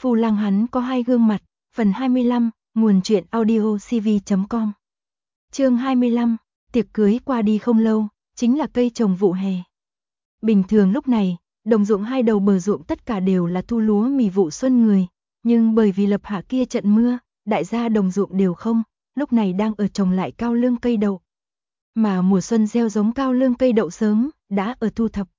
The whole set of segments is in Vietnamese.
Phu Lang hắn có hai gương mặt, phần 25, nguồn truyện audio cv.com. Chương 25, tiệc cưới qua đi không lâu, chính là cây trồng vụ hè. Bình thường lúc này, đồng ruộng hai đầu bờ ruộng tất cả đều là thu lúa mì vụ xuân người, nhưng bởi vì lập hạ kia trận mưa, đại gia đồng ruộng đều không, lúc này đang ở trồng lại cao lương cây đậu. Mà mùa xuân gieo giống cao lương cây đậu sớm, đã ở thu thập.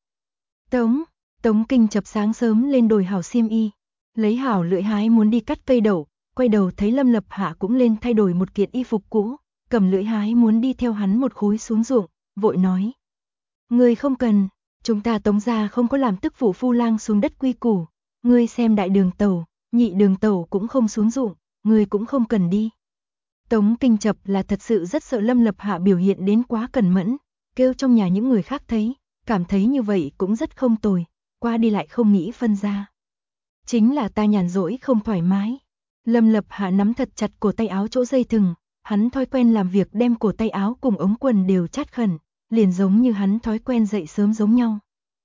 Tống Kinh chập sáng sớm lên đồi hảo xiêm y, lấy hảo lưỡi hái muốn đi cắt cây đậu, quay đầu thấy Lâm Lập Hạ cũng lên thay đổi một kiện y phục cũ, cầm lưỡi hái muốn đi theo hắn một khối xuống ruộng, vội nói: "Ngươi không cần, chúng ta Tống gia không có làm tức phụ Phu Lang xuống đất quy củ, ngươi xem đại đường tẩu, nhị đường tẩu cũng không xuống ruộng, ngươi cũng không cần đi." Tống Kinh chập là thật sự rất sợ Lâm Lập Hạ biểu hiện đến quá cẩn mẫn, kêu trong nhà những người khác thấy, cảm thấy như vậy cũng rất không tồi, qua đi lại không nghĩ phân ra. Chính là ta nhàn rỗi không thoải mái. Lâm Lập Hạ nắm thật chặt cổ tay áo chỗ dây thừng, hắn thói quen làm việc đem cổ tay áo cùng ống quần đều chát khẩn, liền giống như hắn thói quen dậy sớm giống nhau.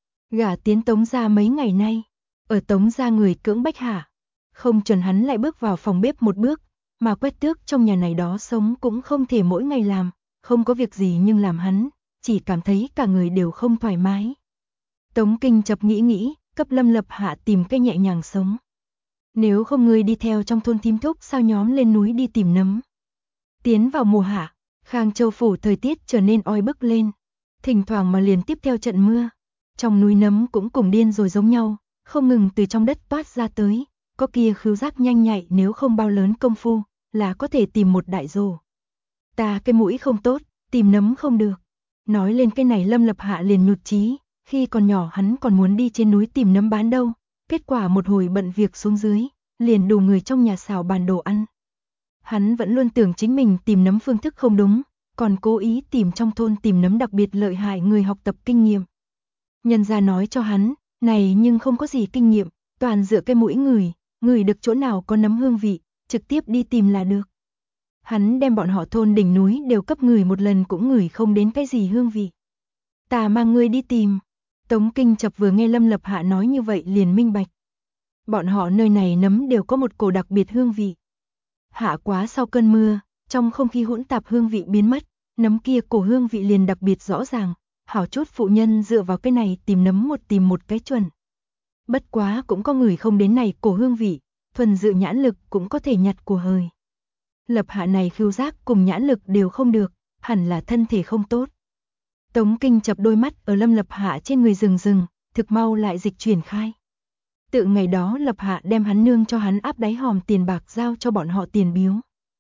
Gả tiến Tống gia mấy ngày nay, ở Tống gia người cưỡng bách hạ, không chuẩn hắn lại bước vào phòng bếp một bước, mà quét tước trong nhà này đó sống cũng không thể mỗi ngày làm, không có việc gì nhưng làm hắn, chỉ cảm thấy cả người đều không thoải mái. Tống Kinh chập nghĩ, cấp Lâm Lập Hạ tìm cái nhẹ nhàng sống. Nếu không ngươi đi theo trong thôn thím thúc sao nhóm lên núi đi tìm nấm. Tiến vào mùa hạ, Khang Châu phủ thời tiết trở nên oi bức lên, thỉnh thoảng mà liền tiếp theo trận mưa. Trong núi nấm cũng cùng điên rồi giống nhau, không ngừng từ trong đất toát ra tới, có kia khứu giác nhanh nhạy nếu không bao lớn công phu, là có thể tìm một đại rổ. Ta cái mũi không tốt, tìm nấm không được. Nói lên cái này Lâm Lập Hạ liền nhụt chí, khi còn nhỏ hắn còn muốn đi trên núi tìm nấm bán đâu, kết quả một hồi bận việc xuống dưới, liền đủ người trong nhà xào bàn đồ ăn. Hắn vẫn luôn tưởng chính mình tìm nấm phương thức không đúng, còn cố ý tìm trong thôn tìm nấm đặc biệt lợi hại người học tập kinh nghiệm. Nhân gia nói cho hắn, này nhưng không có gì kinh nghiệm, toàn dựa cái mũi người được chỗ nào có nấm hương vị, trực tiếp đi tìm là được. Hắn đem bọn họ thôn đỉnh núi đều cấp người một lần cũng ngửi không đến cái gì hương vị. Ta mang ngươi đi tìm. Tống Kinh chập vừa nghe Lâm Lập Hạ nói như vậy liền minh bạch. Bọn họ nơi này nấm đều có một cổ đặc biệt hương vị. Hạ quá sau cơn mưa, trong không khí hỗn tạp hương vị biến mất, nấm kia cổ hương vị liền đặc biệt rõ ràng, hảo chút phụ nhân dựa vào cái này tìm một cái chuẩn. Bất quá cũng có người không đến này cổ hương vị, thuần dự nhãn lực cũng có thể nhặt của hời. Lập Hạ này khứu giác cùng nhãn lực đều không được, hẳn là thân thể không tốt. Tống Kinh chập đôi mắt ở Lâm Lập Hạ trên người rừng, thực mau lại dịch chuyển khai. Tự ngày đó Lập Hạ đem hắn nương cho hắn áp đáy hòm tiền bạc giao cho bọn họ tiền biếu.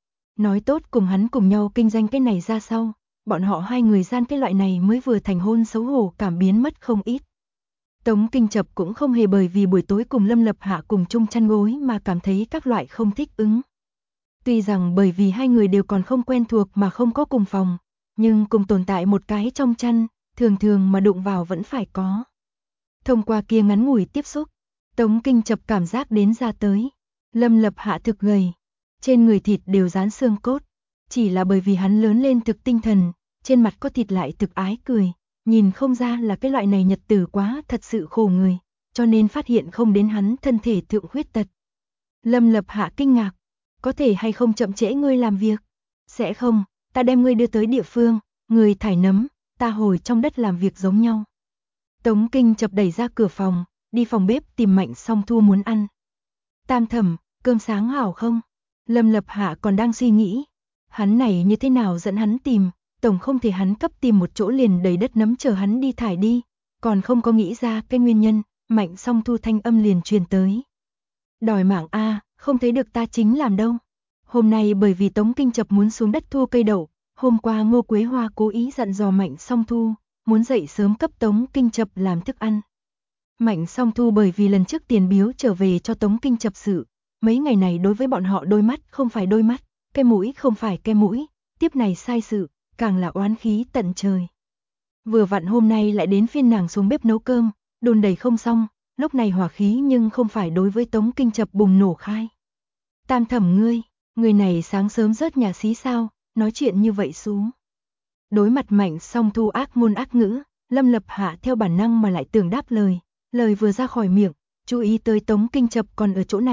Nói tốt cùng hắn cùng nhau kinh doanh cái này ra sau, bọn họ hai người gian cái loại này mới vừa thành hôn xấu hổ cảm biến mất không ít. Tống Kinh chập cũng không hề bởi vì buổi tối cùng Lâm Lập Hạ cùng chung chăn gối mà cảm thấy các loại không thích ứng. Tuy rằng bởi vì hai người đều còn không quen thuộc mà không có cùng phòng, nhưng cùng tồn tại một cái trong chăn, thường mà đụng vào vẫn phải có. Thông qua kia ngắn ngủi tiếp xúc, Tống Kinh chập cảm giác đến ra tới. Lâm Lập Hạ thực gầy, trên người thịt đều dán xương cốt, chỉ là bởi vì hắn lớn lên thực tinh thần, trên mặt có thịt lại thực ái cười, nhìn không ra là cái loại này nhật tử quá thật sự khổ người, cho nên phát hiện không đến hắn thân thể thượng khuyết tật. Lâm Lập Hạ kinh ngạc, có thể hay không chậm trễ ngươi làm việc? Sẽ không, ta đem ngươi đưa tới địa phương, người thải nấm, ta hồi trong đất làm việc giống nhau. Tống Kinh chập đẩy ra cửa phòng, đi phòng bếp tìm Mạnh Song Thu muốn ăn. Tam thẩm, cơm sáng hảo không? Lâm Lập Hạ còn đang suy nghĩ, hắn này như thế nào dẫn hắn tìm, tổng không thể hắn cấp tìm một chỗ liền đầy đất nấm chờ hắn đi thải đi, còn không có nghĩ ra cái nguyên nhân, Mạnh Song Thu thanh âm liền truyền tới. Đòi mạng a, không thấy được ta chính làm đâu. Hôm nay bởi vì Tống Kinh chập muốn xuống đất thu cây đậu, hôm qua Ngô Quế Hoa cố ý dặn dò Mạnh Song Thu, muốn dậy sớm cấp Tống Kinh chập làm thức ăn. Mạnh Song Thu bởi vì lần trước tiền biếu trở về cho Tống Kinh chập sự, mấy ngày này đối với bọn họ đôi mắt không phải đôi mắt, cái mũi không phải cái mũi, tiếp này sai sự, càng là oán khí tận trời. Vừa vặn hôm nay lại đến phiên nàng xuống bếp nấu cơm, đồn đầy không xong, lúc này hỏa khí nhưng không phải đối với Tống Kinh chập bùng nổ khai. Tam thẩm ngươi, người này sáng sớm rớt nhà xí sao, nói chuyện như vậy xuống. Đối mặt Mạnh Song Thu ác ngôn ác ngữ, Lâm Lập Hạ theo bản năng mà lại tưởng đáp lời vừa ra khỏi miệng, chú ý tới Tống Kinh chập còn ở chỗ này,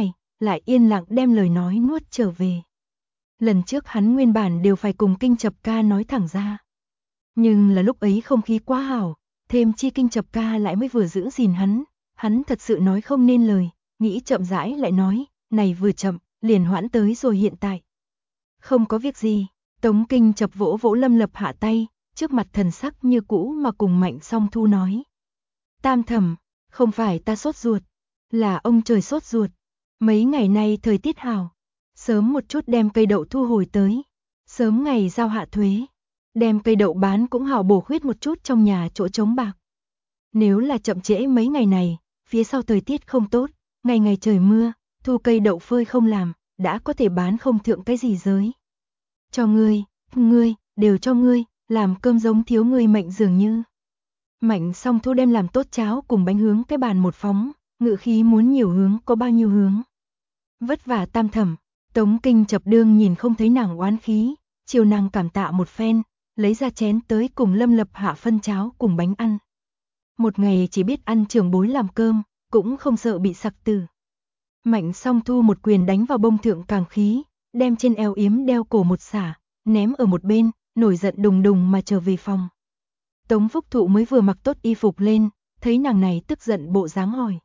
lại yên lặng đem lời nói nuốt trở về. Lần trước hắn nguyên bản đều phải cùng Kinh Chập ca nói thẳng ra. Nhưng là lúc ấy không khí quá hảo, thêm chi Kinh Chập ca lại mới vừa giữ gìn hắn thật sự nói không nên lời, nghĩ chậm rãi lại nói, này vừa chậm, liền hoãn tới rồi hiện tại. Không có việc gì, Tống Kinh Chập vỗ vỗ Lâm Lập Hạ tay, trước mặt thần sắc như cũ mà cùng Mạnh Song Thu nói. Tam thẩm, không phải ta sốt ruột, là ông trời sốt ruột. Mấy ngày nay thời tiết hảo, sớm một chút đem cây đậu thu hồi tới, sớm ngày giao hạ thuế, đem cây đậu bán cũng hảo bổ khuyết một chút trong nhà chỗ trống bạc. Nếu là chậm trễ mấy ngày này, phía sau thời tiết không tốt, ngày ngày trời mưa, thu cây đậu phơi không làm, đã có thể bán không thượng cái gì giới. Cho ngươi, đều cho ngươi, làm cơm giống thiếu ngươi mệnh dường như. Mạnh Song Thu đem làm tốt cháo cùng bánh hướng cái bàn một phóng, ngự khí muốn nhiều hướng có bao nhiêu hướng. Vất vả tam thẩm, Tống Kinh Chập đương nhìn không thấy nàng oán khí, chiều nàng cảm tạ một phen, lấy ra chén tới cùng Lâm Lập Hạ phân cháo cùng bánh ăn. Một ngày chỉ biết ăn trưởng bối làm cơm, cũng không sợ bị sặc tử. Mạnh Song Thu một quyền đánh vào bông thượng càng khí, đem trên eo yếm đeo cổ một xả, ném ở một bên, nổi giận đùng đùng mà trở về phòng. Tống Phúc Thụ mới vừa mặc tốt y phục lên, thấy nàng này tức giận bộ dáng hỏi.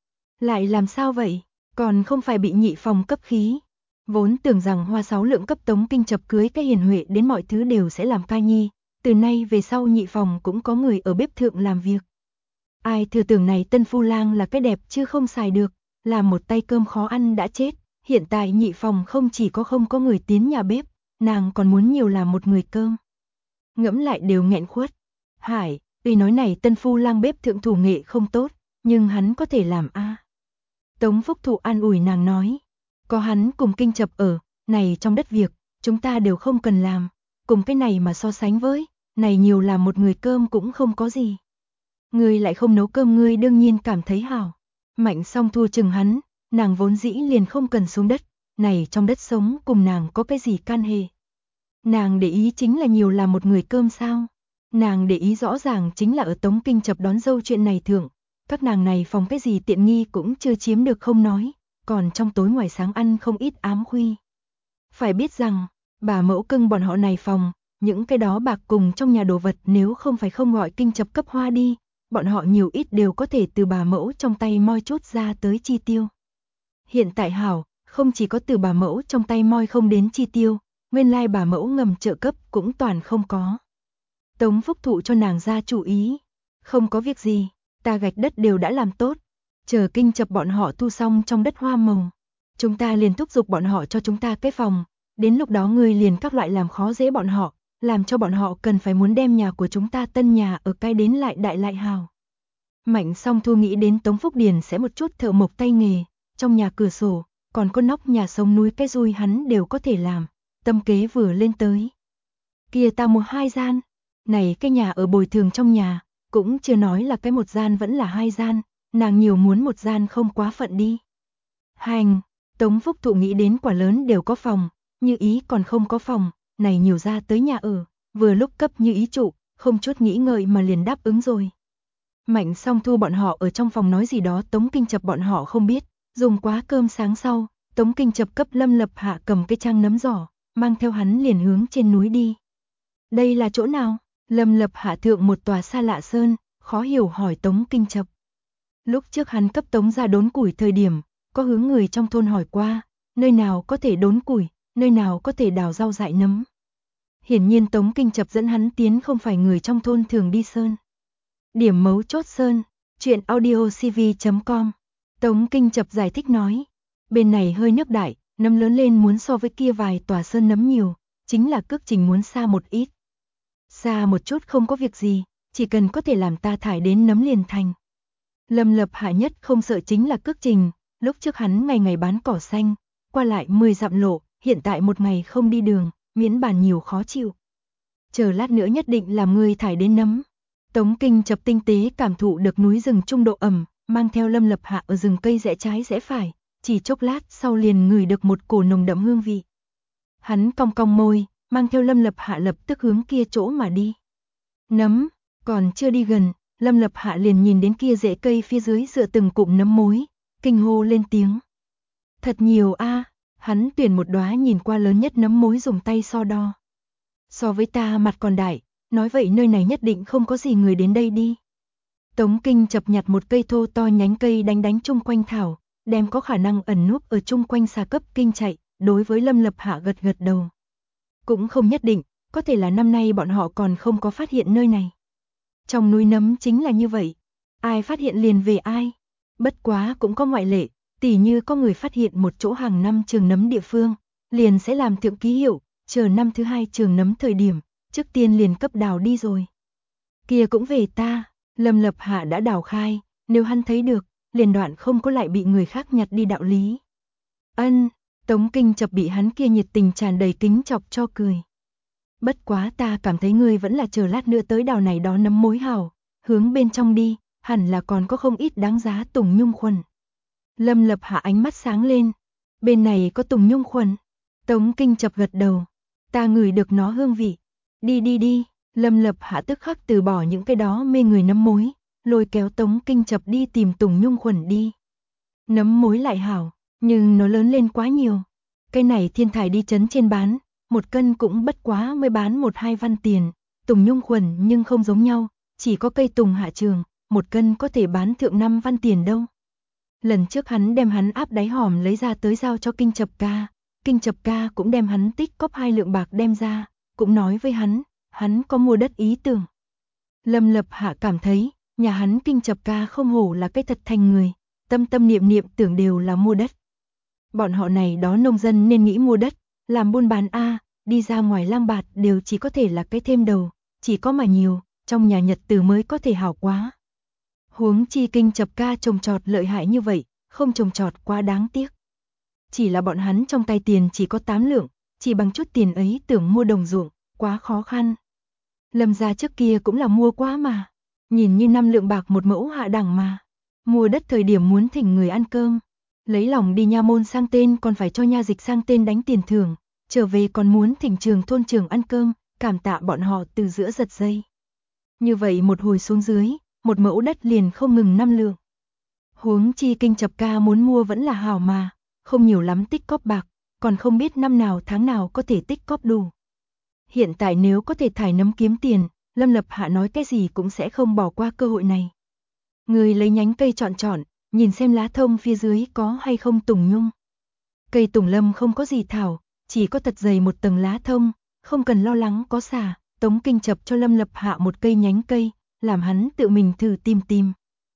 Lại làm sao vậy, còn không phải bị nhị phòng cấp khí. Vốn tưởng rằng Hoa Sáu Lượng cấp Tống Kinh Chập cưới cái hiền huệ đến mọi thứ đều sẽ làm ca nhi, từ nay về sau nhị phòng cũng có người ở bếp thượng làm việc. Ai thừa tưởng này tân phu lang là cái đẹp chứ không xài được, làm một tay cơm khó ăn đã chết, hiện tại nhị phòng không chỉ có không có người tiến nhà bếp, nàng còn muốn nhiều làm một người cơm. Ngẫm lại đều nghẹn khuất. Hải, tuy nói này tân phu lang bếp thượng thủ nghệ không tốt, nhưng hắn có thể làm a. Tống Phúc Thụ an ủi nàng nói, có hắn cùng Kinh Chập ở, này trong đất việc, chúng ta đều không cần làm, cùng cái này mà so sánh với, này nhiều làm một người cơm cũng không có gì. Ngươi lại không nấu cơm ngươi đương nhiên cảm thấy hảo. Mạnh Song Thu chừng hắn, nàng vốn dĩ liền không cần xuống đất, này trong đất sống cùng nàng có cái gì can hệ. Nàng để ý chính là nhiều làm một người cơm sao. Nàng để ý rõ ràng chính là ở Tống Kinh Chập đón dâu chuyện này thượng, các nàng này phòng cái gì tiện nghi cũng chưa chiếm được không nói, còn trong tối ngoài sáng ăn không ít ám khuy. Phải biết rằng, bà mẫu cưng bọn họ này phòng, những cái đó bạc cùng trong nhà đồ vật nếu không phải không gọi Kinh Chập cấp hoa đi, bọn họ nhiều ít đều có thể từ bà mẫu trong tay moi chút ra tới chi tiêu. Hiện tại hảo, không chỉ có từ bà mẫu trong tay moi không đến chi tiêu, nguyên lai bà mẫu ngầm trợ cấp cũng toàn không có. Tống Phúc Thụ cho nàng ra chủ ý, không có việc gì, ta gạch đất đều đã làm tốt, chờ Kinh Chập bọn họ thu xong trong đất hoa màu, chúng ta liền thúc giục bọn họ cho chúng ta cái phòng, đến lúc đó ngươi liền các loại làm khó dễ bọn họ, làm cho bọn họ cần phải muốn đem nhà của chúng ta tân nhà ở cai đến lại đại lại hào. Mạnh Song Thu nghĩ đến Tống Phúc Điền sẽ một chút thợ mộc tay nghề, trong nhà cửa sổ, còn có nóc nhà sông núi cái dùi hắn đều có thể làm, tâm kế vừa lên tới. Kia ta mua 2 gian, này cái nhà ở bồi thường trong nhà, cũng chưa nói là cái một gian vẫn là 2 gian, nàng nhiều muốn một gian không quá phận đi. Hành, Tống Phúc Thụ nghĩ đến quả lớn đều có phòng, Như Ý còn không có phòng, này nhiều ra tới nhà ở, vừa lúc cấp Như Ý trụ, không chút nghĩ ngợi mà liền đáp ứng rồi. Mạnh Song Thu bọn họ ở trong phòng nói gì đó Tống Kinh Chập bọn họ không biết, dùng quá cơm sáng sau, Tống Kinh Chập cấp Lâm Lập Hạ cầm cái trang nấm giỏ, mang theo hắn liền hướng trên núi đi. Đây là chỗ nào? Lâm Lập Hạ thượng một tòa xa lạ sơn, khó hiểu hỏi Tống Kinh Chập. Lúc trước hắn cấp Tống ra đốn củi thời điểm, có hướng người trong thôn hỏi qua, nơi nào có thể đốn củi, nơi nào có thể đào rau dại nấm. Hiển nhiên Tống Kinh Chập dẫn hắn tiến không phải người trong thôn thường đi sơn. Điểm mấu chốt sơn, chuyện audiocv.com. Tống Kinh Chập giải thích nói, bên này hơi nước đại, nấm lớn lên muốn so với kia vài tòa sơn nấm nhiều, chính là cước trình muốn xa một ít. Xa một chút không có việc gì, chỉ cần có thể làm ta thải đến nấm liền thành. Lâm Lập Hạ nhất không sợ chính là cước trình, lúc trước hắn ngày ngày bán cỏ xanh, qua lại 10 dặm lộ, hiện tại một ngày không đi đường, miễn bàn nhiều khó chịu. Chờ lát nữa nhất định làm người thải đến nấm. Tống Kinh Chập tinh tế cảm thụ được núi rừng trung độ ẩm, mang theo Lâm Lập Hạ ở rừng cây rẽ trái rẽ phải, chỉ chốc lát sau liền ngửi được một cổ nồng đậm hương vị. Hắn cong cong môi, mang theo Lâm Lập Hạ lập tức hướng kia chỗ mà đi. Nấm, còn chưa đi gần, Lâm Lập Hạ liền nhìn đến kia rễ cây phía dưới dựa từng cụm nấm mối, kinh hô lên tiếng. Thật nhiều a. Hắn tuyển một đóa nhìn qua lớn nhất nấm mối dùng tay so đo. So với ta mặt còn đại, nói vậy nơi này nhất định không có gì người đến đây đi. Tống Kinh chập nhặt một cây thô to nhánh cây đánh chung quanh thảo, đem có khả năng ẩn núp ở chung quanh xà cấp kinh chạy, đối với Lâm Lập Hạ gật đầu. Cũng không nhất định, có thể là năm nay bọn họ còn không có phát hiện nơi này. Trong núi nấm chính là như vậy, ai phát hiện liền về ai. Bất quá cũng có ngoại lệ, tỉ như có người phát hiện một chỗ hàng năm trường nấm địa phương, liền sẽ làm thượng ký hiệu, chờ năm thứ 2 trường nấm thời điểm, trước tiên liền cấp đào đi rồi. Kia cũng về ta, Lâm Lập Hạ đã đào khai, nếu hắn thấy được, liền đoạn không có lại bị người khác nhặt đi đạo lý. Ân, Tống Kinh chập bị hắn kia nhiệt tình tràn đầy kính chọc cho cười. Bất quá ta cảm thấy ngươi vẫn là chờ lát nữa tới đào này đó nấm mối hảo, hướng bên trong đi, hẳn là còn có không ít đáng giá tùng nhung khuẩn. Lâm Lập Hạ ánh mắt sáng lên, bên này có tùng nhung khuẩn. Tống Kinh chập gật đầu, ta ngửi được nó hương vị. Đi, Lâm Lập Hạ tức khắc từ bỏ những cái đó mê người nấm mối, lôi kéo Tống Kinh chập đi tìm tùng nhung khuẩn đi. Nấm mối lại hảo, nhưng nó lớn lên quá nhiều. Cái này thiên thải đi trấn trên bán, một cân cũng bất quá mới bán 1-2 văn tiền, tùng nhung khuẩn nhưng không giống nhau, chỉ có cây tùng hạ trường, một cân có thể bán thượng 5 văn tiền đâu. Lần trước hắn đem hắn áp đáy hòm lấy ra tới giao cho Kinh Chập ca cũng đem hắn tích cóp 2 lượng bạc đem ra, cũng nói với hắn có mua đất ý tưởng. Lâm Lập Hạ cảm thấy, nhà hắn Kinh Chập ca không hổ là cái thật thành người, tâm niệm tưởng đều là mua đất. Bọn họ này đó nông dân nên nghĩ mua đất, làm buôn bán a, đi ra ngoài lang bạt đều chỉ có thể là cái thêm đầu, chỉ có mà nhiều, trong nhà nhật tử mới có thể hảo quá. Huống chi Kinh Chập ca trồng trọt lợi hại như vậy, không trồng trọt quá đáng tiếc. Chỉ là bọn hắn trong tay tiền chỉ có 8 lượng, chỉ bằng chút tiền ấy tưởng mua đồng ruộng, quá khó khăn. Lâm gia trước kia cũng là mua quá mà, nhìn như 5 lượng bạc một mẫu hạ đẳng mà. Mua đất thời điểm muốn thỉnh người ăn cơm, lấy lòng đi nha môn sang tên còn phải cho nha dịch sang tên đánh tiền thưởng, trở về còn muốn thỉnh trường thôn trưởng ăn cơm, cảm tạ bọn họ từ giữa giật dây. Như vậy một hồi xuống dưới, một mẫu đất liền không ngừng 5 lượng. Huống chi Kinh Chập ca muốn mua vẫn là hảo mà, không nhiều lắm tích cóp bạc, còn không biết năm nào tháng nào có thể tích cóp đủ. Hiện tại nếu có thể thải nấm kiếm tiền, Lâm Lập Hạ nói cái gì cũng sẽ không bỏ qua cơ hội này. Người lấy nhánh cây chọn, nhìn xem lá thông phía dưới có hay không tùng nhung. Cây tùng lâm không có gì thảo, chỉ có thật dày một tầng lá thông, không cần lo lắng có xà. Tống Kinh chập cho Lâm Lập Hạ một cây nhánh cây, làm hắn tự mình thử tìm.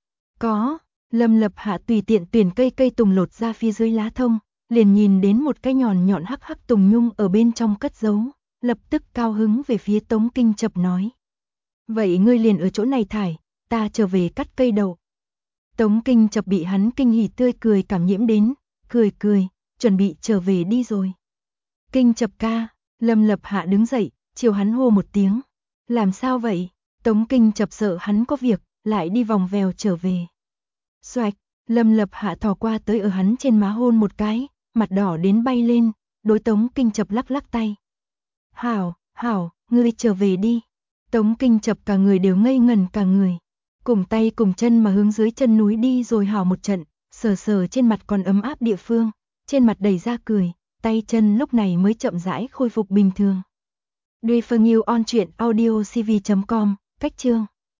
Có, Lâm Lập Hạ tùy tiện tuyển cây tùng lột ra phía dưới lá thông, liền nhìn đến một cái nhọn hắc tùng nhung ở bên trong cất giấu, lập tức cao hứng về phía Tống Kinh chập nói. Vậy ngươi liền ở chỗ này thải, ta trở về cắt cây đậu. Tống Kinh chập bị hắn kinh hỉ tươi cười cảm nhiễm đến, cười, chuẩn bị trở về đi rồi. Kinh chập ca, Lâm Lập Hạ đứng dậy, chiều hắn hô một tiếng. Làm sao vậy? Tống Kinh chập sợ hắn có việc, lại đi vòng vèo trở về. Xoạch, Lâm Lập Hạ thò qua tới ở hắn trên má hôn một cái, mặt đỏ đến bay lên, đối Tống Kinh chập lắc tay. Hảo, ngươi trở về đi. Tống Kinh chập cả người đều ngây ngần cả người. Cùng tay cùng chân mà hướng dưới chân núi đi rồi hào một trận, sờ trên mặt còn ấm áp địa phương, trên mặt đầy ra cười, tay chân lúc này mới chậm rãi khôi phục bình thường. Duy Phương Yêu on truyện audio cv.com, cách chương